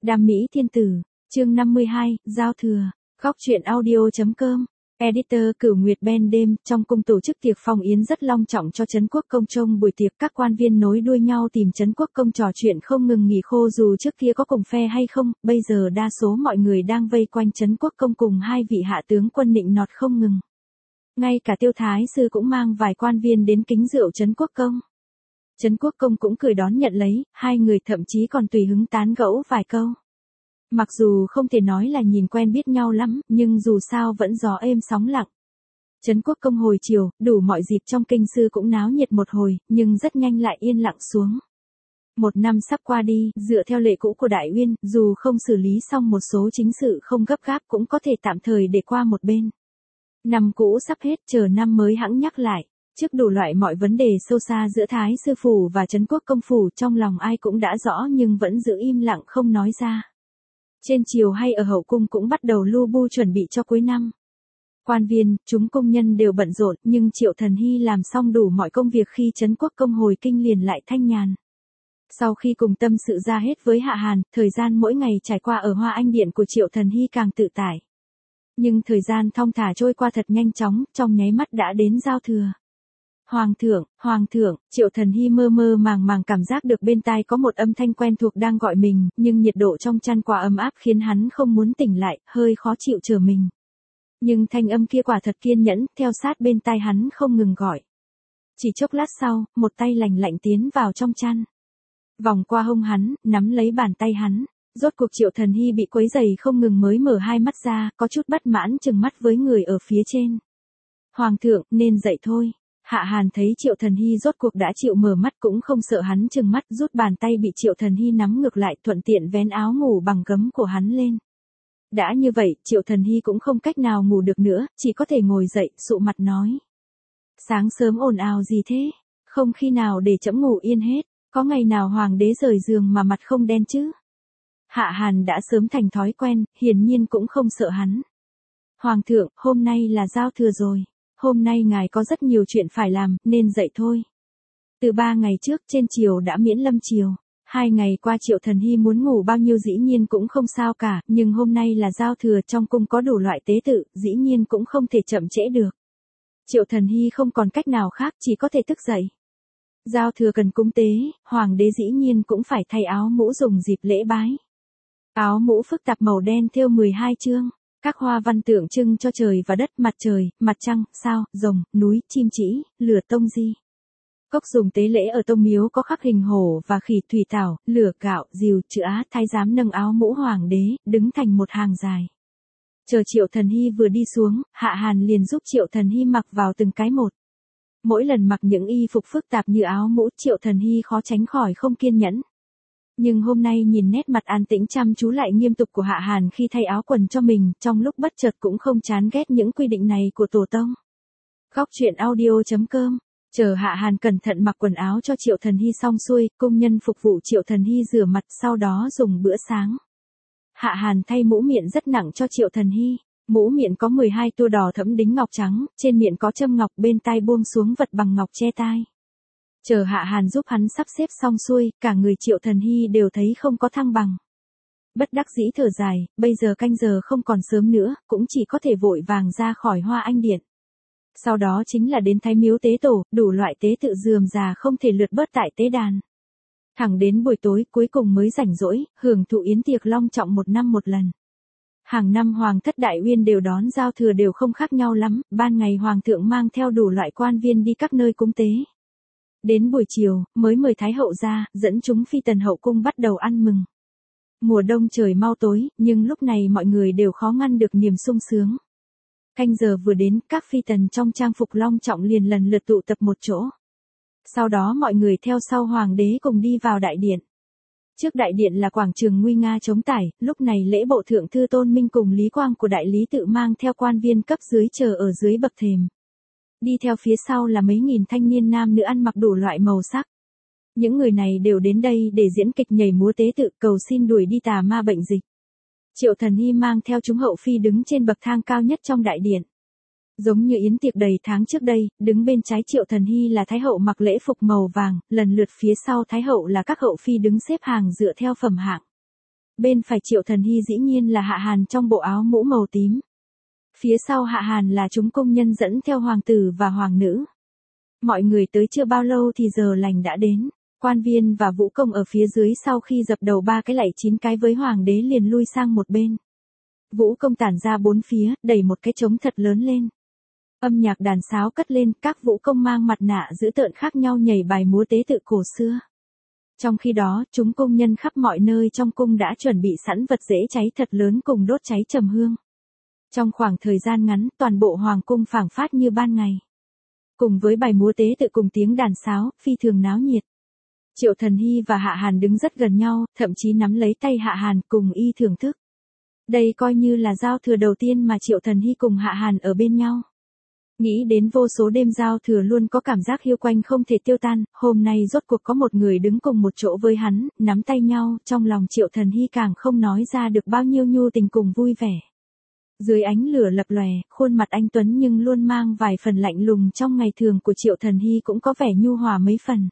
Đam mỹ thiên tử, chương 52, giao thừa, góc truyện audio.com. Editor Cửu Nguyệt Ben đêm, trong cung tổ chức tiệc phong yến rất long trọng cho Trấn Quốc Công. Trong buổi tiệc các quan viên nối đuôi nhau tìm Trấn Quốc Công trò chuyện không ngừng nghỉ, khô dù trước kia có cùng phe hay không, bây giờ đa số mọi người đang vây quanh Trấn Quốc Công cùng hai vị hạ tướng quân nịnh nọt không ngừng. Ngay cả Tiêu Thái sư cũng mang vài quan viên đến kính rượu Trấn Quốc Công. Trấn Quốc Công cũng cười đón nhận lấy, hai người thậm chí còn tùy hứng tán gẫu vài câu. Mặc dù không thể nói là nhìn quen biết nhau lắm, nhưng dù sao vẫn gió êm sóng lặng. Trấn Quốc Công hồi chiều, đủ mọi dịp trong kinh sư cũng náo nhiệt một hồi, nhưng rất nhanh lại yên lặng xuống. Một năm sắp qua đi, dựa theo lệ cũ của Đại Uyên, dù không xử lý xong một số chính sự không gấp gáp cũng có thể tạm thời để qua một bên. Năm cũ sắp hết, chờ năm mới hẵng nhắc lại. Trước đủ loại mọi vấn đề sâu xa giữa Thái sư phủ và Trấn Quốc Công phủ, trong lòng ai cũng đã rõ nhưng vẫn giữ im lặng không nói ra. Trên triều hay ở hậu cung cũng bắt đầu lu bu chuẩn bị cho cuối năm. Quan viên, chúng công nhân đều bận rộn, nhưng Triệu Thần Hy làm xong đủ mọi công việc khi Trấn Quốc Công hồi kinh liền lại thanh nhàn. Sau khi cùng tâm sự ra hết với Hạ Hàn, thời gian mỗi ngày trải qua ở Hoa Anh Điện của Triệu Thần Hy càng tự tại. Nhưng thời gian thong thả trôi qua thật nhanh chóng, trong nháy mắt đã đến giao thừa. Hoàng thượng, Triệu Thần Hy mơ mơ màng cảm giác được bên tai có một âm thanh quen thuộc đang gọi mình, nhưng nhiệt độ trong chăn quá ấm áp khiến hắn không muốn tỉnh lại, hơi khó chịu chờ mình. Nhưng thanh âm kia quả thật kiên nhẫn, theo sát bên tai hắn không ngừng gọi. Chỉ chốc lát sau, một tay lạnh lạnh tiến vào trong chăn. Vòng qua hông hắn, nắm lấy bàn tay hắn. Rốt cuộc Triệu Thần Hy bị quấy rầy không ngừng mới mở hai mắt ra, có chút bất mãn trừng mắt với người ở phía trên. Hoàng thượng, nên dậy thôi. Hạ Hàn thấy Triệu Thần Hy rốt cuộc đã chịu mở mắt cũng không sợ hắn trừng mắt, rút bàn tay bị Triệu Thần Hy nắm ngược lại, thuận tiện vén áo ngủ bằng gấm của hắn lên. Đã như vậy, Triệu Thần Hy cũng không cách nào ngủ được nữa, chỉ có thể ngồi dậy, sụ mặt nói. Sáng sớm ồn ào gì thế? Không khi nào để trẫm ngủ yên hết, có ngày nào hoàng đế rời giường mà mặt không đen chứ? Hạ Hàn đã sớm thành thói quen, hiển nhiên cũng không sợ hắn. Hoàng thượng, hôm nay là giao thừa rồi. Hôm nay ngài có rất nhiều chuyện phải làm, nên dậy thôi. Từ 3 ngày trước trên triều đã miễn lâm triều. 2 ngày qua Triệu Thần Hy muốn ngủ bao nhiêu dĩ nhiên cũng không sao cả, nhưng hôm nay là giao thừa, trong cung có đủ loại tế tự, dĩ nhiên cũng không thể chậm trễ được. Triệu Thần Hy không còn cách nào khác, chỉ có thể thức dậy. Giao thừa cần cúng tế, hoàng đế dĩ nhiên cũng phải thay áo mũ dùng dịp lễ bái. Áo mũ phức tạp màu đen thêu 12 chương. Các hoa văn tượng trưng cho trời và đất, mặt trời, mặt trăng, sao, rồng, núi, chim chỉ, lửa tông di. Cốc dùng tế lễ ở tông miếu có khắc hình hổ và khỉ, thủy tảo, lửa, gạo, diều, chữ Á. Thái giám nâng áo mũ hoàng đế, đứng thành một hàng dài. Chờ Triệu Thần Hy vừa đi xuống, Hạ Hàn liền giúp Triệu Thần Hy mặc vào từng cái một. Mỗi lần mặc những y phục phức tạp như áo mũ, Triệu Thần Hy khó tránh khỏi không kiên nhẫn. Nhưng hôm nay nhìn nét mặt an tĩnh chăm chú lại nghiêm túc của Hạ Hàn khi thay áo quần cho mình, trong lúc bất chợt cũng không chán ghét những quy định này của tổ tông. Góc truyện audio.com. Chờ Hạ Hàn cẩn thận mặc quần áo cho Triệu Thần Hy xong xuôi, công nhân phục vụ Triệu Thần Hy rửa mặt, sau đó dùng bữa sáng. Hạ Hàn thay mũ miệng rất nặng cho Triệu Thần Hy. Mũ miệng có 12 tua đỏ thẫm đính ngọc trắng, trên miệng có châm ngọc, bên tai buông xuống vật bằng ngọc che tai. Chờ Hạ Hàn giúp hắn sắp xếp xong xuôi, cả người Triệu Thần Hy đều thấy không có thăng bằng. Bất đắc dĩ thở dài, bây giờ canh giờ không còn sớm nữa, cũng chỉ có thể vội vàng ra khỏi Hoa Anh Điện. Sau đó chính là đến Thái Miếu tế tổ, đủ loại tế tự rườm rà không thể lượt bớt tại tế đàn. Thẳng đến buổi tối cuối cùng mới rảnh rỗi, hưởng thụ yến tiệc long trọng một năm một lần. Hàng năm Hoàng thất Đại Uyên đều đón giao thừa đều không khác nhau lắm, ban ngày Hoàng thượng mang theo đủ loại quan viên đi các nơi cúng tế. Đến buổi chiều, mới mời Thái hậu ra, dẫn chúng phi tần hậu cung bắt đầu ăn mừng. Mùa đông trời mau tối, nhưng lúc này mọi người đều khó ngăn được niềm sung sướng. Canh giờ vừa đến, các phi tần trong trang phục long trọng liền lần lượt tụ tập một chỗ. Sau đó mọi người theo sau hoàng đế cùng đi vào đại điện. Trước đại điện là quảng trường nguy nga trống trải, lúc này lễ bộ thượng thư Tôn Minh cùng Lý Quang của đại lý tự mang theo quan viên cấp dưới chờ ở dưới bậc thềm. Đi theo phía sau là mấy nghìn thanh niên nam nữ ăn mặc đủ loại màu sắc. Những người này đều đến đây để diễn kịch nhảy múa tế tự, cầu xin đuổi đi tà ma bệnh dịch. Triệu Thần Hy mang theo chúng hậu phi đứng trên bậc thang cao nhất trong đại điện. Giống như yến tiệc đầy tháng trước đây, đứng bên trái Triệu Thần Hy là Thái hậu mặc lễ phục màu vàng, lần lượt phía sau Thái hậu là các hậu phi đứng xếp hàng dựa theo phẩm hạng. Bên phải Triệu Thần Hy dĩ nhiên là Hạ Hàn trong bộ áo mũ màu tím. Phía sau Hạ Hàn là chúng công nhân dẫn theo hoàng tử và hoàng nữ. Mọi người tới chưa bao lâu thì giờ lành đã đến. Quan viên và vũ công ở phía dưới sau khi dập đầu 3 cái lạy 9 cái với hoàng đế liền lui sang một bên. Vũ công tản ra bốn phía, đẩy một cái trống thật lớn lên. Âm nhạc đàn sáo cất lên, các vũ công mang mặt nạ dữ tợn khác nhau nhảy bài múa tế tự cổ xưa. Trong khi đó, chúng công nhân khắp mọi nơi trong cung đã chuẩn bị sẵn vật dễ cháy thật lớn cùng đốt cháy trầm hương. Trong khoảng thời gian ngắn, toàn bộ hoàng cung phảng phất như ban ngày. Cùng với bài múa tế tự cùng tiếng đàn sáo, phi thường náo nhiệt. Triệu Thần Hy và Hạ Hàn đứng rất gần nhau, thậm chí nắm lấy tay Hạ Hàn cùng y thưởng thức. Đây coi như là giao thừa đầu tiên mà Triệu Thần Hy cùng Hạ Hàn ở bên nhau. Nghĩ đến vô số đêm giao thừa luôn có cảm giác hiu quạnh không thể tiêu tan, hôm nay rốt cuộc có một người đứng cùng một chỗ với hắn, nắm tay nhau, trong lòng Triệu Thần Hy càng không nói ra được bao nhiêu nhu tình cùng vui vẻ. Dưới ánh lửa lập lòe, khuôn mặt anh tuấn nhưng luôn mang vài phần lạnh lùng trong ngày thường của Triệu Thần Hy cũng có vẻ nhu hòa mấy phần.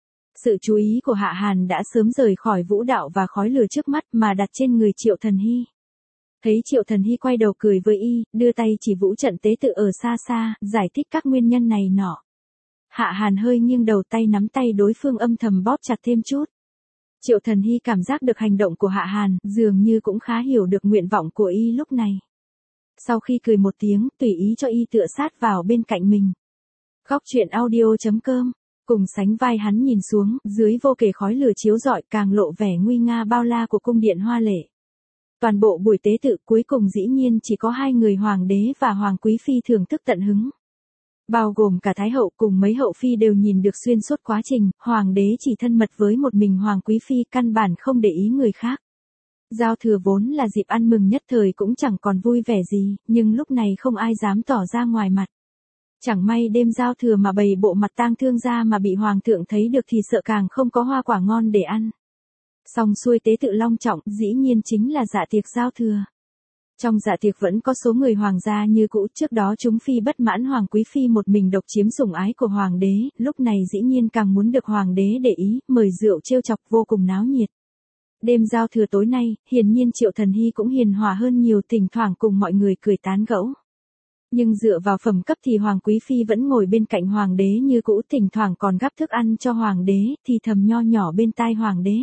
Sự chú ý của Hạ Hàn đã sớm rời khỏi vũ đạo và khói lửa trước mắt mà đặt trên người Triệu Thần Hy. Thấy Triệu Thần Hy quay đầu cười với y, đưa tay chỉ vũ trận tế tự ở xa xa, giải thích các nguyên nhân này nọ. Hạ Hàn hơi nghiêng đầu, tay nắm tay đối phương âm thầm bóp chặt thêm chút. Triệu Thần Hy cảm giác được hành động của Hạ Hàn, dường như cũng khá hiểu được nguyện vọng của y lúc này. Sau khi cười một tiếng, tùy ý cho y tựa sát vào bên cạnh mình. Góc truyện audio.com, cùng sánh vai hắn nhìn xuống, dưới vô kể khói lửa chiếu rọi càng lộ vẻ nguy nga bao la của cung điện hoa lệ. Toàn bộ buổi tế tự cuối cùng dĩ nhiên chỉ có 2 người hoàng đế và hoàng quý phi thưởng thức tận hứng. Bao gồm cả thái hậu cùng mấy hậu phi đều nhìn được xuyên suốt quá trình, hoàng đế chỉ thân mật với một mình hoàng quý phi, căn bản không để ý người khác. Giao thừa vốn là dịp ăn mừng nhất thời cũng chẳng còn vui vẻ gì, nhưng lúc này không ai dám tỏ ra ngoài mặt. Chẳng may đêm giao thừa mà bày bộ mặt tang thương ra mà bị hoàng thượng thấy được thì sợ càng không có hoa quả ngon để ăn. Xong xuôi tế tự long trọng, dĩ nhiên chính là dạ tiệc giao thừa. Trong dạ tiệc vẫn có số người hoàng gia như cũ, trước đó chúng phi bất mãn hoàng quý phi một mình độc chiếm sủng ái của hoàng đế, lúc này dĩ nhiên càng muốn được hoàng đế để ý, mời rượu trêu chọc vô cùng náo nhiệt. Đêm giao thừa tối nay, hiển nhiên Triệu Thần Hy cũng hiền hòa hơn nhiều, thỉnh thoảng cùng mọi người cười tán gẫu. Nhưng dựa vào phẩm cấp thì hoàng quý phi vẫn ngồi bên cạnh hoàng đế như cũ, thỉnh thoảng còn gắp thức ăn cho hoàng đế, thì thầm nho nhỏ bên tai hoàng đế.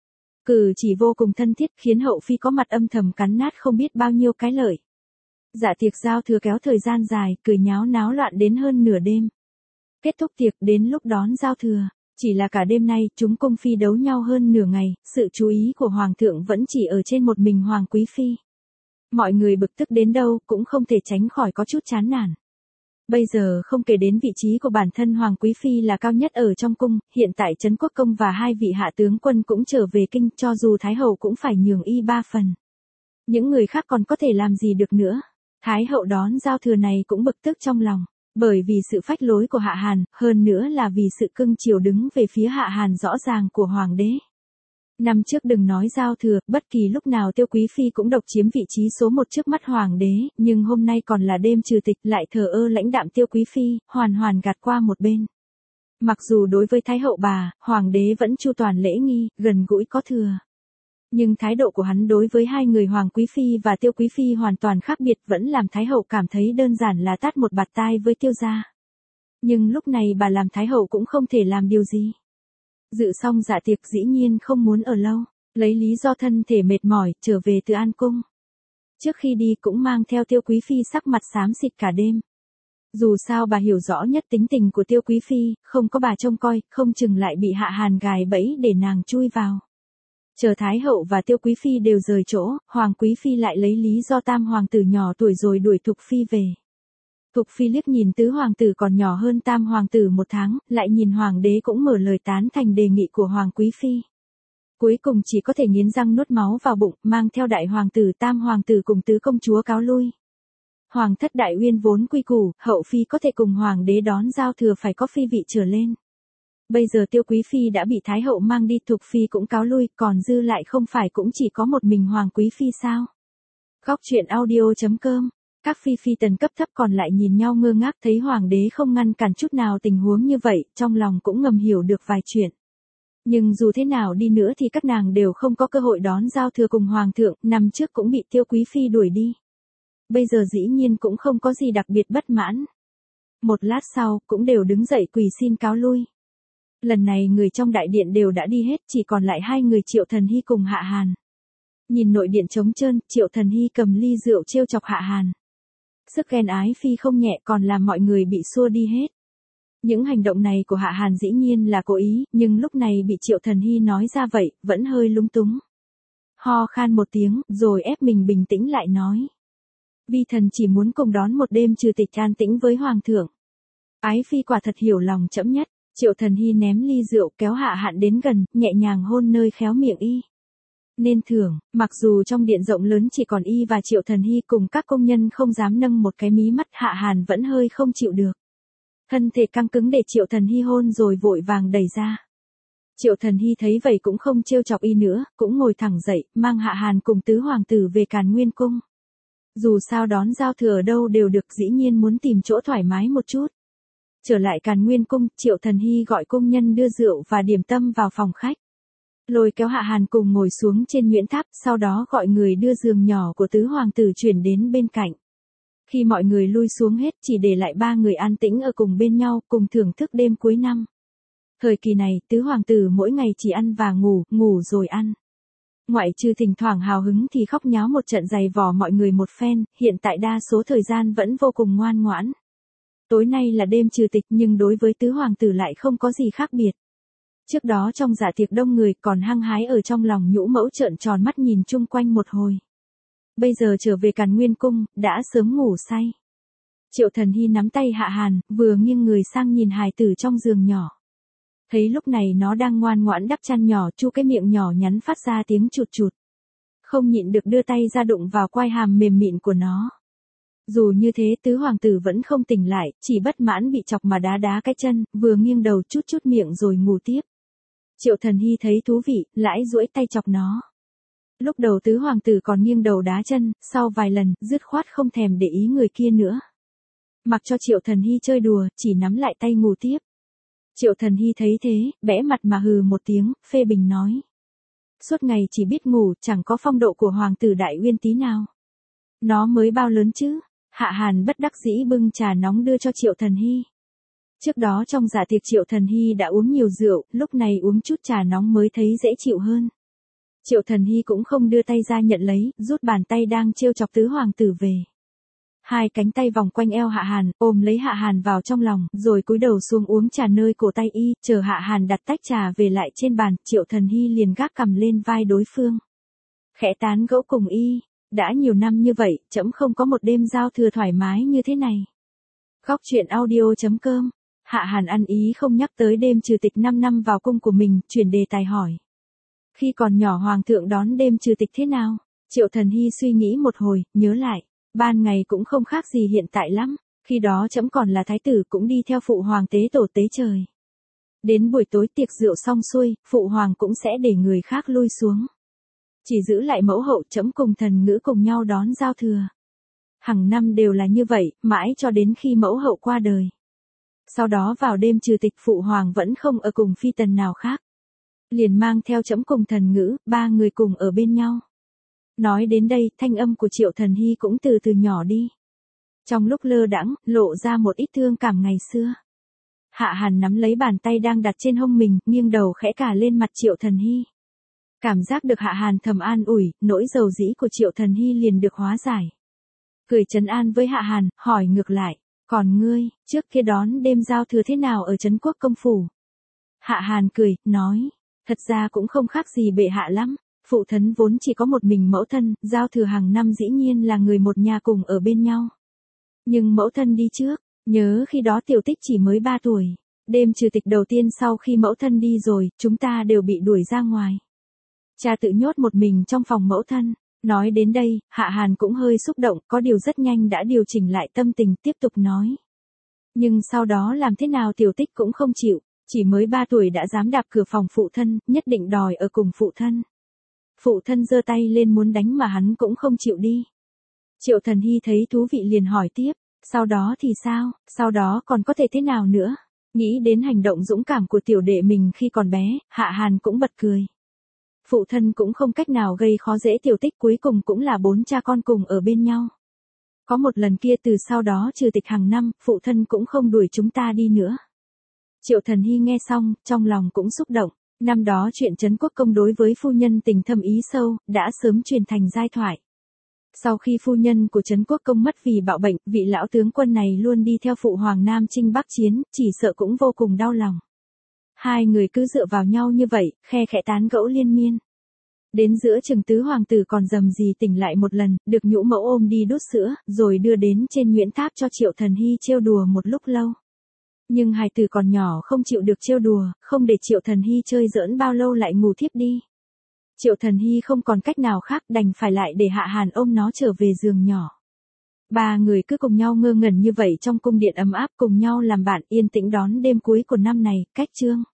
Cử chỉ vô cùng thân thiết khiến hậu phi có mặt âm thầm cắn nát không biết bao nhiêu cái lợi. Dạ tiệc giao thừa kéo thời gian dài, cười nháo náo loạn đến hơn nửa đêm. Kết thúc tiệc đến lúc đón giao thừa, chỉ là cả đêm nay chúng cung phi đấu nhau hơn nửa ngày, sự chú ý của hoàng thượng vẫn chỉ ở trên một mình hoàng quý phi. Mọi người bực tức đến đâu cũng không thể tránh khỏi có chút chán nản. Bây giờ không kể đến vị trí của bản thân hoàng quý phi là cao nhất ở trong cung, hiện tại Trấn Quốc công và 2 vị hạ tướng quân cũng trở về kinh, cho dù thái hậu cũng phải nhường y 3 phần. Những người khác còn có thể làm gì được nữa. Thái hậu đón giao thừa này cũng bực tức trong lòng, bởi vì sự phách lối của Hạ Hàn, hơn nữa là vì sự cưng chiều đứng về phía Hạ Hàn rõ ràng của hoàng đế. Năm trước đừng nói giao thừa, bất kỳ lúc nào Tiêu Quý Phi cũng độc chiếm vị trí số 1 trước mắt hoàng đế, nhưng hôm nay còn là đêm trừ tịch lại thờ ơ lãnh đạm Tiêu Quý Phi, hoàn hoàn gạt qua một bên. Mặc dù đối với Thái hậu bà, hoàng đế vẫn chu toàn lễ nghi, gần gũi có thừa. Nhưng thái độ của hắn đối với 2 người hoàng quý phi và Tiêu Quý Phi hoàn toàn khác biệt, vẫn làm Thái hậu cảm thấy đơn giản là tát một bạt tai với Tiêu gia. Nhưng lúc này bà làm Thái hậu cũng không thể làm điều gì. Dự xong dạ tiệc dĩ nhiên không muốn ở lâu, lấy lý do thân thể mệt mỏi, trở về từ An Cung. Trước khi đi cũng mang theo Tiêu Quý Phi sắc mặt xám xịt cả đêm. Dù sao bà hiểu rõ nhất tính tình của Tiêu Quý Phi, không có bà trông coi, không chừng lại bị Hạ Hàn gài bẫy để nàng chui vào. Chờ Thái hậu và Tiêu Quý Phi đều rời chỗ, Hoàng Quý Phi lại lấy lý do tam hoàng tử nhỏ tuổi rồi đuổi Thục Phi về. Thục Phi liếc nhìn tứ hoàng tử còn nhỏ hơn tam hoàng tử 1 tháng, lại nhìn hoàng đế cũng mở lời tán thành đề nghị của Hoàng Quý Phi. Cuối cùng chỉ có thể nghiến răng nuốt máu vào bụng, mang theo đại hoàng tử tam hoàng tử cùng tứ công chúa cáo lui. Hoàng thất Đại Uyên vốn quy củ, hậu phi có thể cùng hoàng đế đón giao thừa phải có phi vị trở lên. Bây giờ Tiêu Quý Phi đã bị Thái hậu mang đi, Thục Phi cũng cáo lui, còn dư lại không phải cũng chỉ có một mình Hoàng Quý Phi sao? Góc truyện audio.com, các phi phi tần cấp thấp còn lại nhìn nhau ngơ ngác, thấy hoàng đế không ngăn cản chút nào tình huống như vậy, trong lòng cũng ngầm hiểu được vài chuyện. Nhưng dù thế nào đi nữa thì các nàng đều không có cơ hội đón giao thừa cùng hoàng thượng, năm trước cũng bị Tiêu Quý Phi đuổi đi. Bây giờ dĩ nhiên cũng không có gì đặc biệt bất mãn. Một lát sau, cũng đều đứng dậy quỳ xin cáo lui. Lần này người trong đại điện đều đã đi hết, chỉ còn lại hai người Triệu Thần Hy cùng Hạ Hàn. Nhìn nội điện trống trơn, Triệu Thần Hy cầm ly rượu trêu chọc Hạ Hàn. Sức ghen ái phi không nhẹ còn làm mọi người bị xua đi hết. Những hành động này của Hạ Hàn dĩ nhiên là cố ý, nhưng lúc này bị Triệu Thần Hy nói ra vậy, vẫn hơi lúng túng. Ho khan một tiếng, rồi ép mình bình tĩnh lại nói. Vi thần chỉ muốn cùng đón một đêm trừ tịch an tĩnh với hoàng thượng. Ái phi quả thật hiểu lòng trẫm nhất. Triệu Thần Hy ném ly rượu kéo Hạ Hàn đến gần, nhẹ nhàng hôn nơi khéo miệng y. Nên thưởng, mặc dù trong điện rộng lớn chỉ còn y và Triệu Thần Hy cùng các công nhân không dám nâng một cái mí mắt, Hạ Hàn vẫn hơi không chịu được. Thân thể căng cứng để Triệu Thần Hy hôn rồi vội vàng đẩy ra. Triệu Thần Hy thấy vậy cũng không trêu chọc y nữa, cũng ngồi thẳng dậy, mang Hạ Hàn cùng tứ hoàng tử về Càn Nguyên Cung. Dù sao đón giao thừa ở đâu đều được, dĩ nhiên muốn tìm chỗ thoải mái một chút. Trở lại Càn Nguyên Cung, Triệu Thần Hy gọi công nhân đưa rượu và điểm tâm vào phòng khách. Lôi kéo Hạ Hàn cùng ngồi xuống trên nhuyễn tháp, sau đó gọi người đưa giường nhỏ của tứ hoàng tử chuyển đến bên cạnh. Khi mọi người lui xuống hết, chỉ để lại ba người an tĩnh ở cùng bên nhau, cùng thưởng thức đêm cuối năm. Thời kỳ này, tứ hoàng tử mỗi ngày chỉ ăn và ngủ, ngủ rồi ăn. Ngoại trừ thỉnh thoảng hào hứng thì khóc nháo một trận giày vò mọi người một phen, hiện tại đa số thời gian vẫn vô cùng ngoan ngoãn. Tối nay là đêm trừ tịch nhưng đối với tứ hoàng tử lại không có gì khác biệt. Trước đó trong dạ tiệc đông người còn hăng hái ở trong lòng nhũ mẫu trợn tròn mắt nhìn chung quanh một hồi. Bây giờ trở về Càn Nguyên Cung, đã sớm ngủ say. Triệu Thần Hy nắm tay Hạ Hàn, vừa nghiêng người sang nhìn hài tử trong giường nhỏ. Thấy lúc này nó đang ngoan ngoãn đắp chăn nhỏ, chu cái miệng nhỏ nhắn phát ra tiếng chụt chụt. Không nhịn được đưa tay ra đụng vào quai hàm mềm mịn của nó. Dù như thế tứ hoàng tử vẫn không tỉnh lại, chỉ bất mãn bị chọc mà đá đá cái chân, vừa nghiêng đầu chút chút miệng rồi ngủ tiếp. Triệu Thần Hy thấy thú vị, lãi duỗi tay chọc nó. Lúc đầu tứ hoàng tử còn nghiêng đầu đá chân, sau vài lần, dứt khoát không thèm để ý người kia nữa. Mặc cho Triệu Thần Hy chơi đùa, chỉ nắm lại tay ngủ tiếp. Triệu Thần Hy thấy thế, bẽ mặt mà hừ một tiếng, phê bình nói. Suốt ngày chỉ biết ngủ, chẳng có phong độ của hoàng tử Đại Uyên tí nào. Nó mới bao lớn chứ? Hạ Hàn bất đắc dĩ bưng trà nóng đưa cho Triệu Thần Hy. Trước đó trong dạ tiệc Triệu Thần Hy đã uống nhiều rượu, lúc này uống chút trà nóng mới thấy dễ chịu hơn. Triệu Thần Hy cũng không đưa tay ra nhận lấy, rút bàn tay đang trêu chọc tứ hoàng tử về. Hai cánh tay vòng quanh eo Hạ Hàn, ôm lấy Hạ Hàn vào trong lòng, rồi cúi đầu xuống uống trà nơi cổ tay y, chờ Hạ Hàn đặt tách trà về lại trên bàn, Triệu Thần Hy liền gác cằm lên vai đối phương. Khẽ tán gẫu cùng y, đã nhiều năm như vậy, trẫm không có một đêm giao thừa thoải mái như thế này. Góc truyện audio.com, Hạ Hàn ăn ý không nhắc tới đêm trừ tịch 5 năm vào cung của mình, chuyển đề tài hỏi. Khi còn nhỏ hoàng thượng đón đêm trừ tịch thế nào? Triệu Thần Hy suy nghĩ một hồi, nhớ lại. Ban ngày cũng không khác gì hiện tại lắm, khi đó trẫm còn là thái tử cũng đi theo phụ hoàng tế tổ tế trời. Đến buổi tối tiệc rượu xong xuôi, phụ hoàng cũng sẽ để người khác lui xuống. Chỉ giữ lại mẫu hậu trẫm cùng thần ngữ cùng nhau đón giao thừa. Hằng năm đều là như vậy, mãi cho đến khi mẫu hậu qua đời. Sau đó vào đêm trừ tịch phụ hoàng vẫn không ở cùng phi tần nào khác. Liền mang theo trẫm cùng thần ngữ, ba người cùng ở bên nhau. Nói đến đây, thanh âm của Triệu Thần Hy cũng từ từ nhỏ đi. Trong lúc lơ đãng, lộ ra một ít thương cảm ngày xưa. Hạ Hàn nắm lấy bàn tay đang đặt trên hông mình, nghiêng đầu khẽ cả lên mặt Triệu Thần Hy. Cảm giác được Hạ Hàn thầm an ủi, nỗi dầu dĩ của Triệu Thần Hy liền được hóa giải. Cười trấn an với Hạ Hàn, hỏi ngược lại, còn ngươi, trước kia đón đêm giao thừa thế nào ở Trấn Quốc công phủ? Hạ Hàn cười, nói, thật ra cũng không khác gì bệ hạ lắm. Phụ thân vốn chỉ có một mình mẫu thân, giao thừa hàng năm dĩ nhiên là người một nhà cùng ở bên nhau. Nhưng mẫu thân đi trước, nhớ khi đó Tiểu Tích chỉ mới 3 tuổi. Đêm trừ tịch đầu tiên sau khi mẫu thân đi rồi, chúng ta đều bị đuổi ra ngoài. Cha tự nhốt một mình trong phòng mẫu thân. Nói đến đây, Hạ Hàn cũng hơi xúc động, có điều rất nhanh đã điều chỉnh lại tâm tình tiếp tục nói. Nhưng sau đó làm thế nào Tiểu Tích cũng không chịu, chỉ mới 3 tuổi đã dám đạp cửa phòng phụ thân, nhất định đòi ở cùng phụ thân. Phụ thân giơ tay lên muốn đánh mà hắn cũng không chịu đi. Triệu Thần Hy thấy thú vị liền hỏi tiếp, sau đó thì sao, sau đó còn có thể thế nào nữa? Nghĩ đến hành động dũng cảm của tiểu đệ mình khi còn bé, Hạ Hàn cũng bật cười. Phụ thân cũng không cách nào gây khó dễ Tiểu Tích, cuối cùng cũng là 4 cha con cùng ở bên nhau. Có một lần kia từ sau đó trừ tịch hàng năm, phụ thân cũng không đuổi chúng ta đi nữa. Triệu Thần Hy nghe xong, trong lòng cũng xúc động. Năm đó chuyện Trấn Quốc Công đối với phu nhân tình thâm ý sâu, đã sớm truyền thành giai thoại. Sau khi phu nhân của Trấn Quốc Công mất vì bạo bệnh, vị lão tướng quân này luôn đi theo phụ hoàng Nam Chinh Bắc Chiến, chỉ sợ cũng vô cùng đau lòng. Hai người cứ dựa vào nhau như vậy, khe khẽ tán gẫu liên miên. Đến giữa chừng tứ hoàng tử còn rầm rì tỉnh lại một lần, được nhũ mẫu ôm đi đút sữa, rồi đưa đến trên Nguyễn Tháp cho Triệu Thần Hy trêu đùa một lúc lâu. Nhưng hài tử còn nhỏ không chịu được trêu đùa, không để Triệu Thần Hy chơi giỡn bao lâu lại ngủ thiếp đi. Triệu Thần Hy không còn cách nào khác, đành phải lại để Hạ Hàn ôm nó trở về giường nhỏ. Ba người cứ cùng nhau ngơ ngẩn như vậy trong cung điện ấm áp, cùng nhau làm bạn yên tĩnh đón đêm cuối của năm này, cách chương.